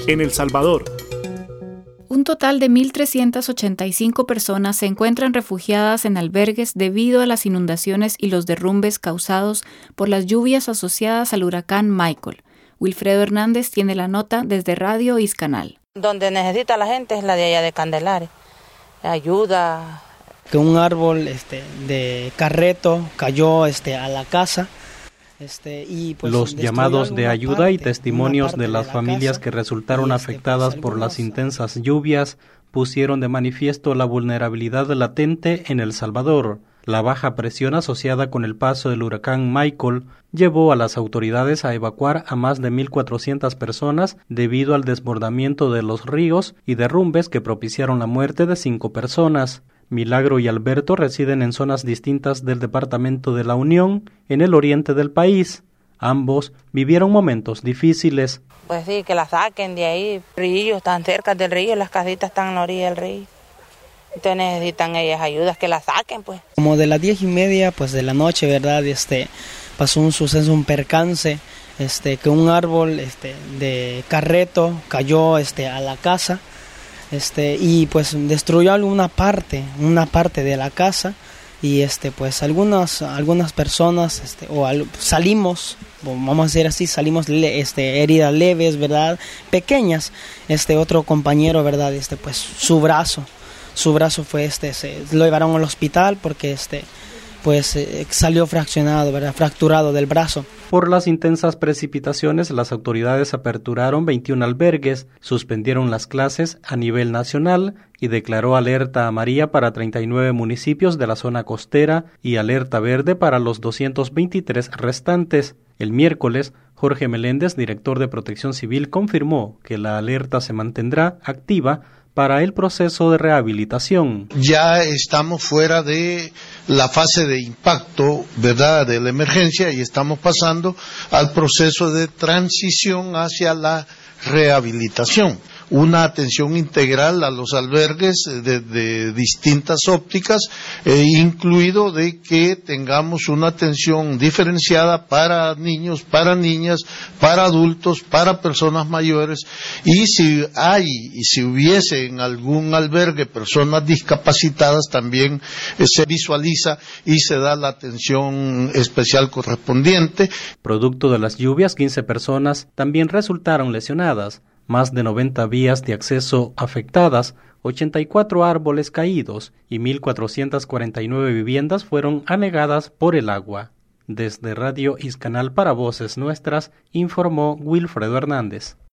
en El Salvador. Un total de 1.385 personas se encuentran refugiadas en albergues debido a las inundaciones y los derrumbes causados por las lluvias asociadas al huracán Michael. Wilfredo Hernández tiene la nota desde Radio Iscanal. Donde necesita la gente es la de allá de Candelaria. Ayuda. Que un árbol de carreto cayó a la casa. Y pues los llamados de ayuda y testimonios de las familias que resultaron afectadas por las intensas lluvias pusieron de manifiesto la vulnerabilidad latente en El Salvador. La baja presión asociada con el paso del huracán Michael llevó a las autoridades a evacuar a más de 1.400 personas debido al desbordamiento de los ríos y derrumbes que propiciaron la muerte de 5 personas. Milagro y Alberto residen en zonas distintas del departamento de La Unión, en el oriente del país. Ambos vivieron momentos difíciles. Pues sí, que la saquen de ahí. Ríos están cerca del río, las casitas están en la orilla del río. Entonces necesitan ellas ayudas, que la saquen, pues. Como de las 10:30, pues de la noche, ¿verdad? Pasó un suceso, un percance, que un árbol, de carreto cayó, a la casa. Y pues destruyó una parte de la casa y pues algunas personas salimos, vamos a decir así, salimos heridas leves, verdad, pequeñas. Otro compañero, verdad, pues su brazo fue lo llevaron al hospital porque pues salió fraccionado, ¿verdad? Fracturado del brazo. Por las intensas precipitaciones, las autoridades aperturaron 21 albergues, suspendieron las clases a nivel nacional y declaró alerta amarilla para 39 municipios de la zona costera y alerta verde para los 223 restantes. El miércoles, Jorge Meléndez, director de Protección Civil, confirmó que la alerta se mantendrá activa para el proceso de rehabilitación. Ya estamos fuera de la fase de impacto, ¿verdad?, de la emergencia y estamos pasando al proceso de transición hacia la rehabilitación. Una atención integral a los albergues de distintas ópticas, incluido de que tengamos una atención diferenciada para niños, para niñas, para adultos, para personas mayores, y si hubiese en algún albergue personas discapacitadas, también se visualiza y se da la atención especial correspondiente. Producto de las lluvias, 15 personas también resultaron lesionadas. Más de 90 vías de acceso afectadas, 84 árboles caídos y 1.449 viviendas fueron anegadas por el agua. Desde Radio Iscanal para Voces Nuestras, informó Wilfredo Hernández.